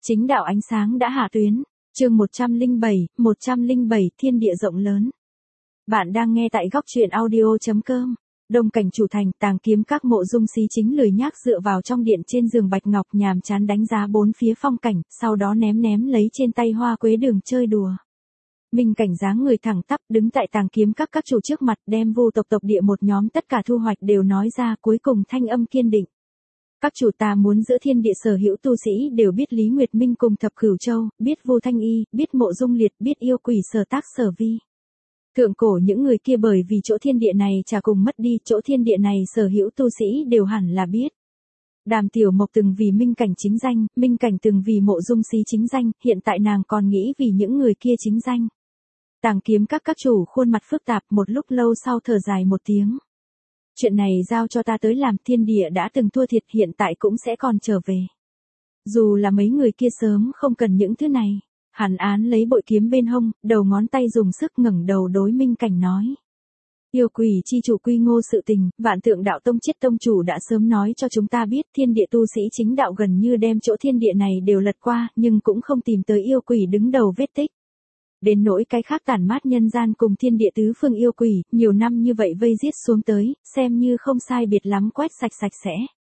Chính đạo ánh sáng đã hạ tuyến. Chương 107 thiên địa rộng lớn. Bạn đang nghe tại góc truyện audio.com. Đông Cảnh chủ thành, Tàng Kiếm Các. Mộ Dung Xí chính lười nhác dựa vào trong điện trên giường bạch ngọc nhàm chán đánh giá bốn phía phong cảnh, sau đó ném lấy trên tay hoa quế đường chơi đùa. Minh Cảnh dáng người thẳng tắp đứng tại Tàng Kiếm Các các chủ trước mặt, đem Vu tộc địa một nhóm tất cả thu hoạch đều nói ra, cuối cùng thanh âm kiên định. Các chủ, ta muốn giữa thiên địa sở hữu tu sĩ đều biết Lý Nguyệt Minh cùng Thập Cửu Châu, biết Vu Thanh Y, biết Mộ Dung Liệt, biết yêu quỷ Sở Tác Sở Vi. Thượng cổ những người kia bởi vì chỗ thiên địa này chả cùng mất đi, chỗ thiên địa này sở hữu tu sĩ đều hẳn là biết. Đàm Tiểu Mộc từng vì Minh Cảnh chính danh, Minh Cảnh từng vì Mộ Dung Xí chính danh, hiện tại nàng còn nghĩ vì những người kia chính danh. Tàng Kiếm Các các chủ khuôn mặt phức tạp, một lúc lâu sau thở dài một tiếng. Chuyện này giao cho ta tới làm, thiên địa đã từng thua thiệt, hiện tại cũng sẽ còn trở về. Dù là mấy người kia sớm không cần những thứ này. Hàn Án lấy bội kiếm bên hông, đầu ngón tay dùng sức ngẩng đầu đối Minh Cảnh nói. Yêu quỷ chi chủ quy ngô sự tình, Vạn Tượng Đạo Tông Chiết tông chủ đã sớm nói cho chúng ta biết, thiên địa tu sĩ chính đạo gần như đem chỗ thiên địa này đều lật qua, nhưng cũng không tìm tới yêu quỷ đứng đầu vết tích. Đến nỗi cái khác tản mát nhân gian cùng thiên địa tứ phương yêu quỷ, nhiều năm như vậy vây giết xuống tới, xem như không sai biệt lắm quét sạch sẽ.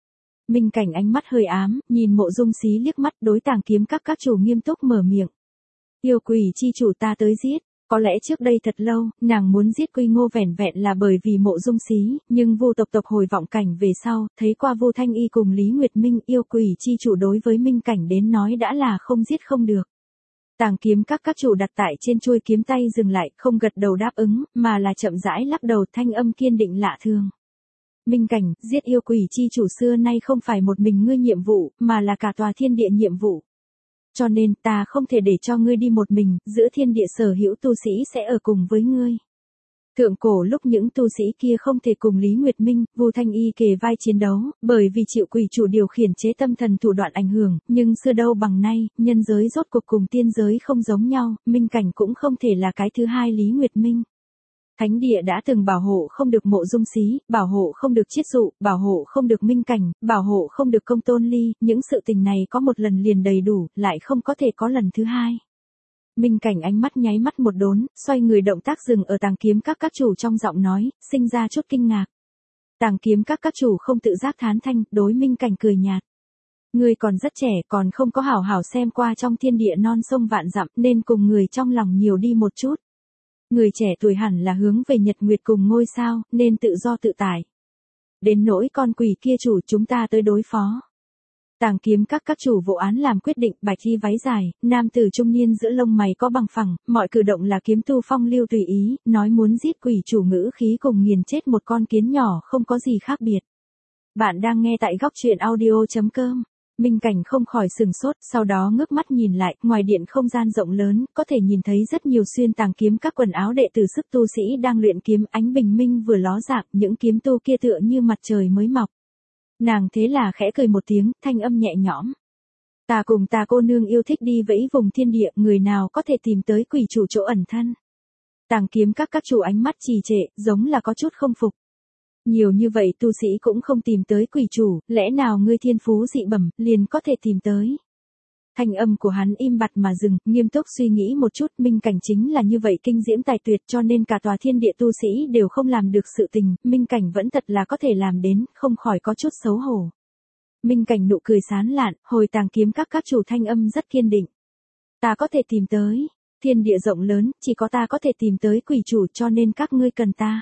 Minh Cảnh ánh mắt hơi ám, nhìn Mộ Dung Xí liếc mắt, đối Tàng Kiếm Các chủ nghiêm túc mở miệng. Yêu quỷ chi chủ ta tới giết, có lẽ trước đây thật lâu, nàng muốn giết Quy Ngô vẻn vẹn là bởi vì Mộ Dung Xí, nhưng Vu tộc hồi vọng cảnh về sau, thấy qua Vu Thanh Y cùng Lý Nguyệt Minh, yêu quỷ chi chủ đối với Minh Cảnh đến nói đã là không giết không được. Tàng Kiếm Các các chủ đặt tại trên chuôi kiếm tay dừng lại, không gật đầu đáp ứng, mà là chậm rãi lắc đầu, thanh âm kiên định lạ thường. Minh Cảnh, giết yêu quỷ chi chủ xưa nay không phải một mình ngươi nhiệm vụ, mà là cả tòa thiên địa nhiệm vụ. Cho nên ta không thể để cho ngươi đi một mình, giữa thiên địa sở hữu tu sĩ sẽ ở cùng với ngươi. Thượng cổ lúc những tu sĩ kia không thể cùng Lý Nguyệt Minh, Vu Thanh Y kề vai chiến đấu, bởi vì chịu quỷ chủ điều khiển chế tâm thần thủ đoạn ảnh hưởng, nhưng xưa đâu bằng nay, nhân giới rốt cuộc cùng tiên giới không giống nhau, Minh Cảnh cũng không thể là cái thứ hai Lý Nguyệt Minh. Thánh địa đã từng bảo hộ không được Mộ Dung Xí, bảo hộ không được Chiết Dụ, bảo hộ không được Minh Cảnh, bảo hộ không được Công Tôn Ly, những sự tình này có một lần liền đầy đủ, lại không có thể có lần thứ hai. Minh Cảnh ánh mắt nháy mắt một đốn, xoay người động tác dừng ở Tàng Kiếm Các chủ trong giọng nói, sinh ra chút kinh ngạc. Tàng Kiếm Các chủ không tự giác thán thanh, đối Minh Cảnh cười nhạt. Ngươi còn rất trẻ, còn không có hảo hảo xem qua trong thiên địa non sông vạn dặm, nên cùng người trong lòng nhiều đi một chút. Người trẻ tuổi hẳn là hướng về nhật nguyệt cùng ngôi sao, nên tự do tự tại. Đến nỗi con quỷ kia chủ, chúng ta tới đối phó. Tàng Kiếm Các chủ vụ án làm quyết định, bạch y váy dài, nam tử trung niên giữa lông mày có bằng phẳng, mọi cử động là kiếm tu phong lưu tùy ý, nói muốn giết quỷ chủ ngữ khí cùng nghiền chết một con kiến nhỏ không có gì khác biệt. Bạn đang nghe tại góc truyện audio.com. Minh Cảnh không khỏi sừng sốt, sau đó ngước mắt nhìn lại, ngoài điện không gian rộng lớn, có thể nhìn thấy rất nhiều xuyên Tàng Kiếm Các quần áo đệ tử sức tu sĩ đang luyện kiếm, ánh bình minh vừa ló dạng, những kiếm tu kia tựa như mặt trời mới mọc. Nàng thế là khẽ cười một tiếng, thanh âm nhẹ nhõm. Ta cùng ta cô nương yêu thích đi vẫy vùng thiên địa, người nào có thể tìm tới quỷ chủ chỗ ẩn thân. Tàng Kiếm Các chủ ánh mắt trì trệ, giống là có chút không phục. Nhiều như vậy tu sĩ cũng không tìm tới quỷ chủ, lẽ nào ngươi thiên phú dị bẩm, liền có thể tìm tới. Thanh âm của hắn im bặt mà dừng, nghiêm túc suy nghĩ một chút, Minh Cảnh chính là như vậy kinh diễm tài tuyệt, cho nên cả tòa thiên địa tu sĩ đều không làm được sự tình, Minh Cảnh vẫn thật là có thể làm đến, không khỏi có chút xấu hổ. Minh Cảnh nụ cười sán lạn, hồi Tàng Kiếm Các chủ thanh âm rất kiên định. Ta có thể tìm tới, thiên địa rộng lớn, chỉ có ta có thể tìm tới quỷ chủ, cho nên các ngươi cần ta.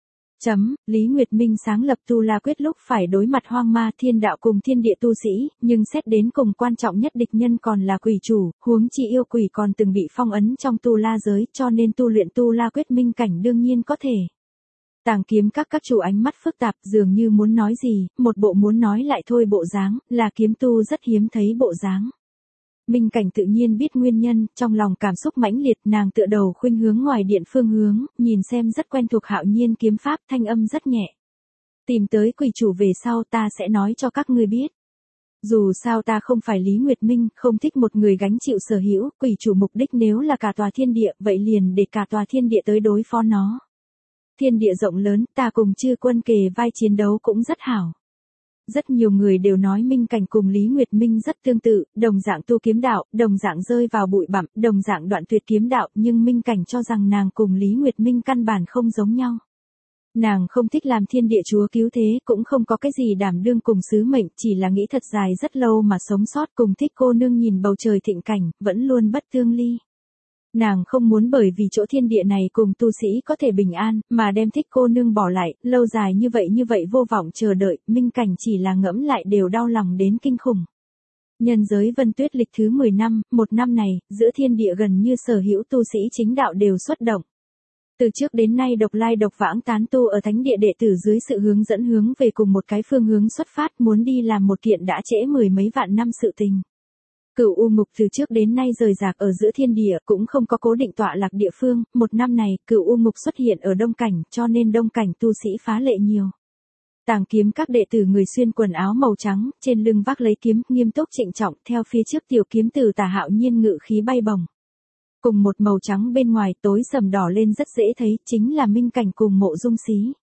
Lý Nguyệt Minh sáng lập Tu La Quyết lúc phải đối mặt hoang ma thiên đạo cùng thiên địa tu sĩ, nhưng xét đến cùng quan trọng nhất địch nhân còn là quỷ chủ, huống chi yêu quỷ còn từng bị phong ấn trong Tu La giới, cho nên tu luyện Tu La Quyết Minh Cảnh đương nhiên có thể. Tàng Kiếm Các chủ ánh mắt phức tạp, dường như muốn nói gì, một bộ muốn nói lại thôi bộ dáng, là kiếm tu rất hiếm thấy bộ dáng. Minh Cảnh tự nhiên biết nguyên nhân, trong lòng cảm xúc mãnh liệt, nàng tựa đầu khuynh hướng ngoài điện phương hướng, nhìn xem rất quen thuộc Hạo Nhiên kiếm pháp, thanh âm rất nhẹ. Tìm tới quỷ chủ về sau ta sẽ nói cho các ngươi biết. Dù sao ta không phải Lý Nguyệt Minh, không thích một người gánh chịu sở hữu, quỷ chủ mục đích nếu là cả tòa thiên địa, vậy liền để cả tòa thiên địa tới đối phó nó. Thiên địa rộng lớn, ta cùng chư quân kề vai chiến đấu cũng rất hảo. Rất nhiều người đều nói Minh Cảnh cùng Lý Nguyệt Minh rất tương tự, đồng dạng tu kiếm đạo, đồng dạng rơi vào bụi bặm, đồng dạng đoạn tuyệt kiếm đạo, nhưng Minh Cảnh cho rằng nàng cùng Lý Nguyệt Minh căn bản không giống nhau. Nàng không thích làm thiên địa chúa cứu thế, cũng không có cái gì đảm đương cùng sứ mệnh, chỉ là nghĩ thật dài rất lâu mà sống sót, cùng thích cô nương nhìn bầu trời thịnh cảnh, vẫn luôn bất tương ly. Nàng không muốn bởi vì chỗ thiên địa này cùng tu sĩ có thể bình an, mà đem thích cô nương bỏ lại, lâu dài như vậy vô vọng chờ đợi, Minh Cảnh chỉ là ngẫm lại đều đau lòng đến kinh khủng. Nhân giới Vân Tuyết lịch thứ 10 năm, một năm này, giữa thiên địa gần như sở hữu tu sĩ chính đạo đều xuất động. Từ trước đến nay độc lai độc vãng tán tu ở thánh địa đệ tử dưới sự hướng dẫn hướng về cùng một cái phương hướng xuất phát, muốn đi làm một kiện đã trễ mười mấy vạn năm sự tình. Cửu U Ngục từ trước đến nay rời rạc ở giữa thiên địa, cũng không có cố định tọa lạc địa phương, một năm này, Cửu U Ngục xuất hiện ở Đông Cảnh, cho nên Đông Cảnh tu sĩ phá lệ nhiều. Tàng kiếm các đệ tử người xuyên quần áo màu trắng, trên lưng vác lấy kiếm, nghiêm túc trịnh trọng, theo phía trước tiểu kiếm từ Tả Hạo Nhiên ngự khí bay bổng. Cùng một màu trắng bên ngoài tối sầm đỏ lên rất dễ thấy, chính là Minh Cảnh cùng Mộ Dung Xí.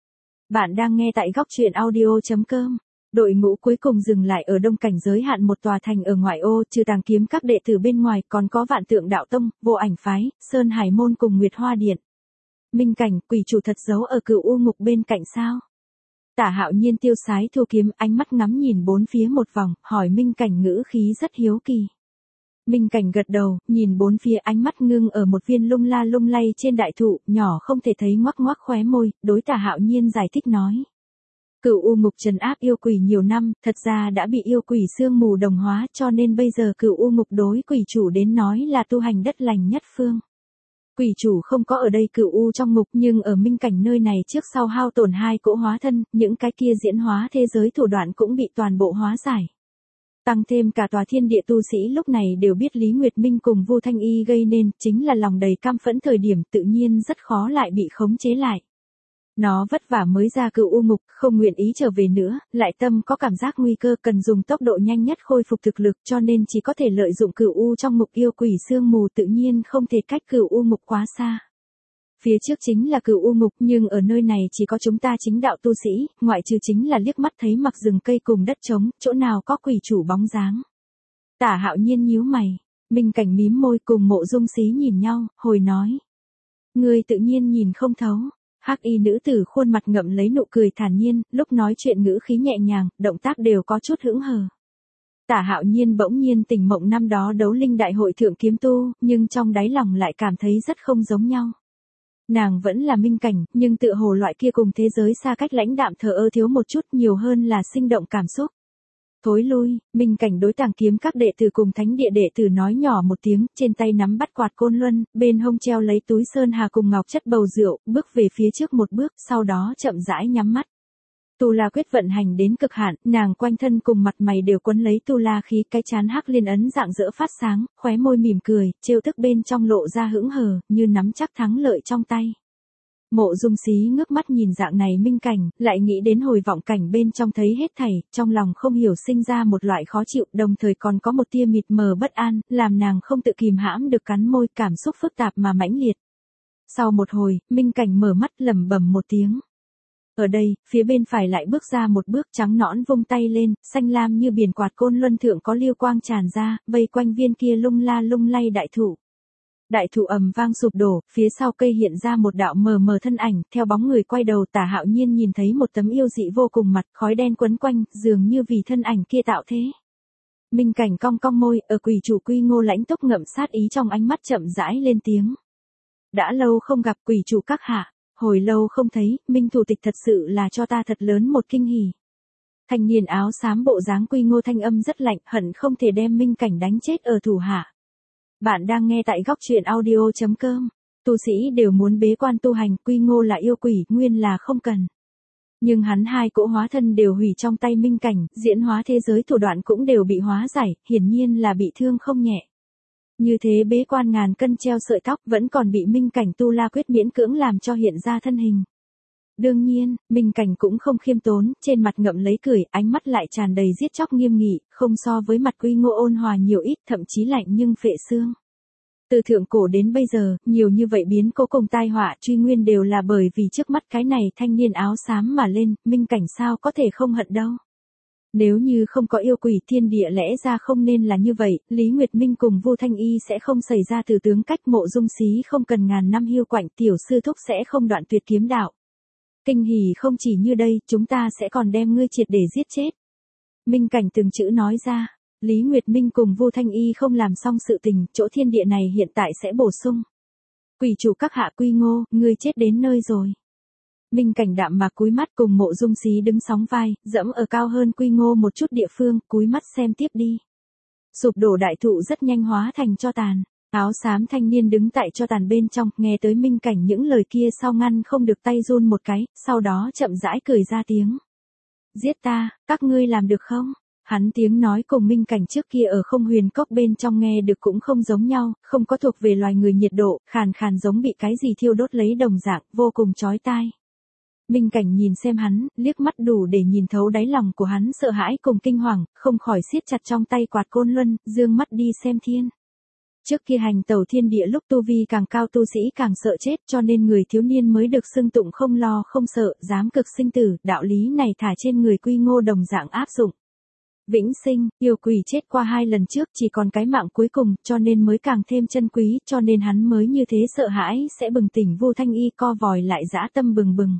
Bạn đang nghe tại góc truyện audio.com. Đội ngũ cuối cùng dừng lại ở Đông Cảnh giới hạn một tòa thành ở ngoại ô, trừ Tàng kiếm các đệ tử bên ngoài còn có Vạn Tượng Đạo Tông, Vô Ảnh Phái, Sơn Hải Môn cùng Nguyệt Hoa Điện. Minh Cảnh, quỷ chủ thật giấu ở Cửu U Ngục bên cạnh sao? Tả Hạo Nhiên tiêu sái thu kiếm, ánh mắt ngắm nhìn bốn phía một vòng, hỏi Minh Cảnh ngữ khí rất hiếu kỳ. Minh Cảnh gật đầu, nhìn bốn phía, ánh mắt ngưng ở một viên lung la lung lay trên đại thụ, nhỏ không thể thấy, ngoắc ngoắc khóe môi, đối Tả Hạo Nhiên giải thích nói. Cửu U Ngục trấn áp yêu quỷ nhiều năm, thật ra đã bị yêu quỷ sương mù đồng hóa, cho nên bây giờ Cửu U Ngục đối quỷ chủ đến nói là tu hành đất lành nhất phương. Quỷ chủ không có ở đây Cửu U trong ngục, nhưng ở Minh Cảnh nơi này trước sau hao tổn hai cỗ hóa thân, những cái kia diễn hóa thế giới thủ đoạn cũng bị toàn bộ hóa giải. Tăng thêm cả tòa thiên địa tu sĩ lúc này đều biết Lý Nguyệt Minh cùng Vu Thanh Y gây nên, chính là lòng đầy cam phẫn thời điểm tự nhiên rất khó lại bị khống chế lại. Nó vất vả mới ra Cửu U Ngục, không nguyện ý trở về nữa, lại tâm có cảm giác nguy cơ cần dùng tốc độ nhanh nhất khôi phục thực lực, cho nên chỉ có thể lợi dụng Cửu U trong ngục, yêu quỷ sương mù tự nhiên không thể cách Cửu U Ngục quá xa. Phía trước chính là Cửu U Ngục, nhưng ở nơi này chỉ có chúng ta chính đạo tu sĩ, ngoại trừ chính là liếc mắt thấy mặc rừng cây cùng đất trống, chỗ nào có quỷ chủ bóng dáng. Tả Hạo Nhiên nhíu mày, Minh Cảnh mím môi, cùng Mộ Dung Xí nhìn nhau, hồi nói. Ngươi tự nhiên nhìn không thấu. Hắc y nữ tử khuôn mặt ngậm lấy nụ cười thản nhiên, lúc nói chuyện ngữ khí nhẹ nhàng, động tác đều có chút hững hờ. Tả Hạo Nhiên bỗng nhiên tỉnh mộng năm đó đấu linh đại hội thượng kiếm tu, nhưng trong đáy lòng lại cảm thấy rất không giống nhau. Nàng vẫn là Minh Cảnh, nhưng tựa hồ loại kia cùng thế giới xa cách lãnh đạm thờ ơ thiếu một chút, nhiều hơn là sinh động cảm xúc. Thối lui, Minh Cảnh đối Tàng kiếm các đệ tử cùng thánh địa đệ tử nói nhỏ một tiếng, trên tay nắm bắt quạt côn luân, bên hông treo lấy túi sơn hà cùng ngọc chất bầu rượu, bước về phía trước một bước, sau đó chậm rãi nhắm mắt. Tu La quyết vận hành đến cực hạn, nàng quanh thân cùng mặt mày đều quấn lấy tu la khí, cái chán hắc liên ấn dạng dỡ phát sáng, khóe môi mỉm cười, trêu tức bên trong lộ ra hững hờ, như nắm chắc thắng lợi trong tay. Mộ Dung Xí ngước mắt nhìn dạng này Minh Cảnh, lại nghĩ đến hồi vọng cảnh bên trong thấy hết thảy, trong lòng không hiểu sinh ra một loại khó chịu, đồng thời còn có một tia mịt mờ bất an, làm nàng không tự kìm hãm được cắn môi, cảm xúc phức tạp mà mãnh liệt. Sau một hồi, Minh Cảnh mở mắt lẩm bẩm một tiếng. Ở đây, phía bên phải lại bước ra một bước, trắng nõn vung tay lên, xanh lam như biển quạt côn luân thượng có liêu quang tràn ra, vây quanh viên kia lung la lung lay đại thụ. Đại thụ ầm vang sụp đổ, phía sau cây hiện ra một đạo mờ mờ thân ảnh, theo bóng người quay đầu Tả Hạo Nhiên nhìn thấy một tấm yêu dị vô cùng mặt, khói đen quấn quanh, dường như vì thân ảnh kia tạo thế. Minh Cảnh cong cong môi, ở quỷ chủ Quy Ngô lãnh túc ngậm sát ý trong ánh mắt chậm rãi lên tiếng. Đã lâu không gặp quỷ chủ các hạ, hồi lâu không thấy, Minh thủ tịch thật sự là cho ta thật lớn một kinh hỉ. Thanh niên áo xám bộ dáng Quy Ngô thanh âm rất lạnh, hận không thể đem Minh Cảnh đánh chết ở thủ hạ. Bạn đang nghe tại góc truyện audio.com. Tu sĩ đều muốn bế quan tu hành, Quy Ngô là yêu quỷ, nguyên là không cần. Nhưng hắn hai cỗ hóa thân đều hủy trong tay Minh Cảnh, diễn hóa thế giới thủ đoạn cũng đều bị hóa giải, hiển nhiên là bị thương không nhẹ. Như thế bế quan ngàn cân treo sợi tóc, vẫn còn bị Minh Cảnh tu la quyết miễn cưỡng làm cho hiện ra thân hình. Đương nhiên, Minh Cảnh cũng không khiêm tốn, trên mặt ngậm lấy cười, ánh mắt lại tràn đầy giết chóc nghiêm nghị, không so với mặt Quy Ngô ôn hòa nhiều ít, thậm chí lạnh nhưng phệ xương. Từ thượng cổ đến bây giờ, nhiều như vậy biến cố cùng tai họa truy nguyên đều là bởi vì trước mắt cái này thanh niên áo xám mà lên, Minh Cảnh sao có thể không hận đâu. Nếu như không có yêu quỷ thiên địa lẽ ra không nên là như vậy, Lý Nguyệt Minh cùng Vu Thanh Y sẽ không xảy ra từ tướng cách, Mộ Dung Xí không cần ngàn năm hiu quạnh, tiểu sư thúc sẽ không đoạn tuyệt kiếm đạo. Kinh hỉ không chỉ như đây, chúng ta sẽ còn đem ngươi triệt để giết chết. Minh Cảnh từng chữ nói ra, Lý Nguyệt Minh cùng Vu Thanh Y không làm xong sự tình, chỗ thiên địa này hiện tại sẽ bổ sung. Quỷ chủ các hạ Quy Ngô, ngươi chết đến nơi rồi. Minh Cảnh đạm mạc cúi mắt cùng Mộ Dung Xí đứng sóng vai, dẫm ở cao hơn Quy Ngô một chút địa phương, cúi mắt xem tiếp đi. Sụp đổ đại thụ rất nhanh hóa thành tro tàn. Áo xám thanh niên đứng tại tro tàn bên trong, nghe tới Minh Cảnh những lời kia sau ngăn không được tay run một cái, sau đó chậm rãi cười ra tiếng. Giết ta, các ngươi làm được không? Hắn tiếng nói cùng Minh Cảnh trước kia ở Không Huyền Cốc bên trong nghe được cũng không giống nhau, không có thuộc về loài người nhiệt độ, khàn khàn giống bị cái gì thiêu đốt lấy đồng dạng, vô cùng chói tai. Minh Cảnh nhìn xem hắn, liếc mắt đủ để nhìn thấu đáy lòng của hắn sợ hãi cùng kinh hoàng, không khỏi siết chặt trong tay quạt côn luân, dương mắt đi xem thiên. Trước kia hành tẩu thiên địa lúc tu vi càng cao tu sĩ càng sợ chết, cho nên người thiếu niên mới được xưng tụng không lo không sợ, dám cực sinh tử, đạo lý này thả trên người Quy Ngô đồng dạng áp dụng. Vĩnh sinh, yêu quỷ chết qua 2 lần trước chỉ còn cái mạng cuối cùng, cho nên mới càng thêm chân quý, cho nên hắn mới như thế sợ hãi sẽ bừng tỉnh. Vu Thanh Y co vòi lại dã tâm bừng bừng.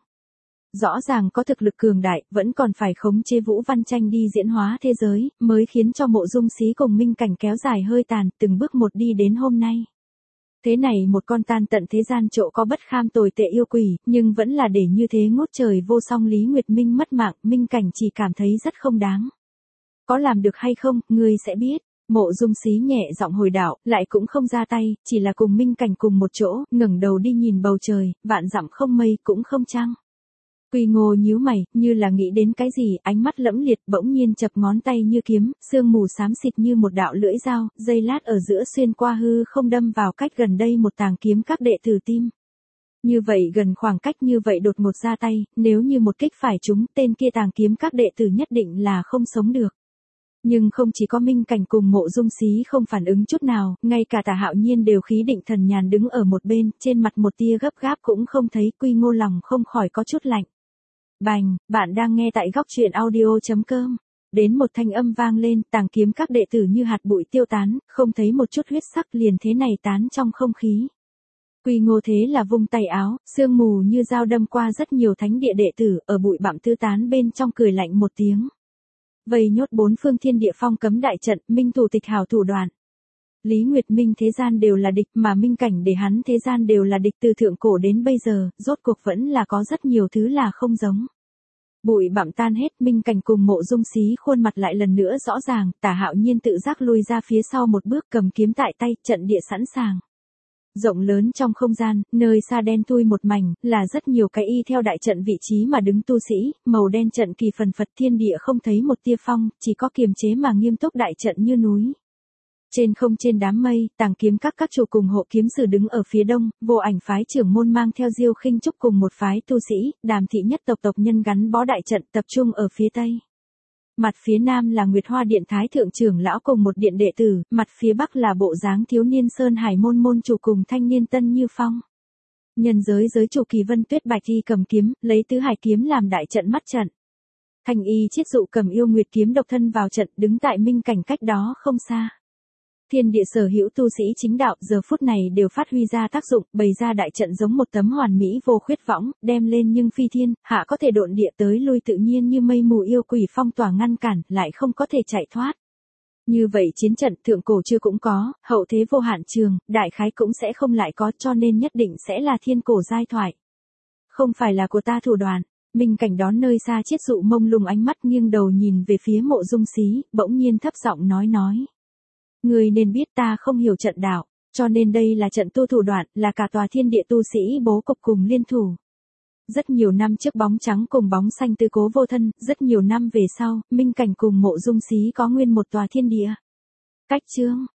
Rõ ràng có thực lực cường đại, vẫn còn phải khống chế Vũ Văn Tranh đi diễn hóa thế giới, mới khiến cho Mộ Dung Xí cùng Minh Cảnh kéo dài hơi tàn, từng bước một đi đến hôm nay. Thế này một con tan tận thế gian chỗ có bất kham tồi tệ yêu quỷ, nhưng vẫn là để như thế ngút trời vô song. Lý Nguyệt Minh mất mạng, Minh Cảnh chỉ cảm thấy rất không đáng. Có làm được hay không, ngươi sẽ biết. Mộ Dung Xí nhẹ giọng hồi đạo, lại cũng không ra tay, chỉ là cùng Minh Cảnh cùng một chỗ, ngẩng đầu đi nhìn bầu trời, vạn dặm không mây cũng không trăng. Quy Ngô nhíu mày, như là nghĩ đến cái gì, ánh mắt lẫm liệt, bỗng nhiên chập ngón tay như kiếm, sương mù xám xịt như một đạo lưỡi dao, giây lát ở giữa xuyên qua hư không đâm vào cách gần đây một tàng kiếm các đệ tử tim. Như vậy gần khoảng cách như vậy đột ngột ra tay, nếu như một kích phải trúng, tên kia tàng kiếm các đệ tử nhất định là không sống được. Nhưng không chỉ có Minh Cảnh cùng Mộ Dung Xí không phản ứng chút nào, ngay cả Tả Hạo Nhiên đều khí định thần nhàn đứng ở một bên, trên mặt một tia gấp gáp cũng không thấy. Quy Ngô lòng không khỏi có chút lạnh. Bành, bạn đang nghe tại góc truyện audio.com. Đến một thanh âm vang lên, tàng kiếm các đệ tử như hạt bụi tiêu tán, không thấy một chút huyết sắc, liền thế này tán trong không khí. Quy Ngô thế là vung tay áo, sương mù như dao đâm qua rất nhiều thánh địa đệ tử, ở bụi bặm tư tán bên trong cười lạnh một tiếng. Vây nhốt 4 phương thiên địa phong cấm đại trận, minh thủ tịch hào thủ đoạn. Lý Nguyệt Minh thế gian đều là địch, mà Minh Cảnh để hắn thế gian đều là địch từ thượng cổ đến bây giờ, rốt cuộc vẫn là có rất nhiều thứ là không giống. Bụi bặm tan hết, Minh Cảnh cùng Mộ Dung Xí khuôn mặt lại lần nữa rõ ràng, Tả Hạo Nhiên tự giác lui ra phía sau một bước, cầm kiếm tại tay, trận địa sẵn sàng. Rộng lớn trong không gian, nơi xa đen thui một mảnh, là rất nhiều cái y theo đại trận vị trí mà đứng tu sĩ, màu đen trận kỳ phần phật, thiên địa không thấy một tia phong, chỉ có kiềm chế mà nghiêm túc đại trận như núi. Trên không trên đám mây, tàng kiếm các chủ cùng hộ kiếm sử đứng ở phía đông, Vô Ảnh phái trưởng môn mang theo Diêu Khinh Trúc cùng một phái tu sĩ, Đàm thị nhất tộc nhân gắn bó đại trận tập trung ở phía tây. Mặt phía nam là Nguyệt Hoa Điện Thái thượng trưởng lão cùng một điện đệ tử, mặt phía bắc là bộ dáng thiếu niên Sơn Hải môn môn chủ cùng thanh niên Tân Như Phong. Nhân giới giới chủ Kỳ Vân Tuyết Bạch Y cầm kiếm, lấy tứ hải kiếm làm đại trận mắt trận. Thanh Y chiết dụ cầm yêu nguyệt kiếm độc thân vào trận, đứng tại Minh Cảnh cách đó không xa. Thiên địa sở hữu tu sĩ chính đạo giờ phút này đều phát huy ra tác dụng, bày ra đại trận giống một tấm hoàn mỹ vô khuyết võng, đem lên nhưng phi thiên, hạ có thể độn địa tới lui tự nhiên như mây mù, yêu quỷ phong tỏa ngăn cản, lại không có thể chạy thoát. Như vậy chiến trận thượng cổ chưa cũng có, hậu thế vô hạn trường, đại khái cũng sẽ không lại có, cho nên nhất định sẽ là thiên cổ giai thoại. Không phải là của ta thủ đoạn. Minh Cảnh đón nơi xa chiết dụ mông lung ánh mắt nghiêng đầu nhìn về phía Mộ Dung Xí, bỗng nhiên thấp giọng nói. Người nên biết ta không hiểu trận đạo, cho nên đây là trận tu thủ đoạn, là cả tòa thiên địa tu sĩ bố cục cùng liên thủ. Rất nhiều năm trước bóng trắng cùng bóng xanh tư cố vô thân, rất nhiều năm về sau, Minh Cảnh cùng Mộ Dung Xí có nguyên một tòa thiên địa. Cách chương,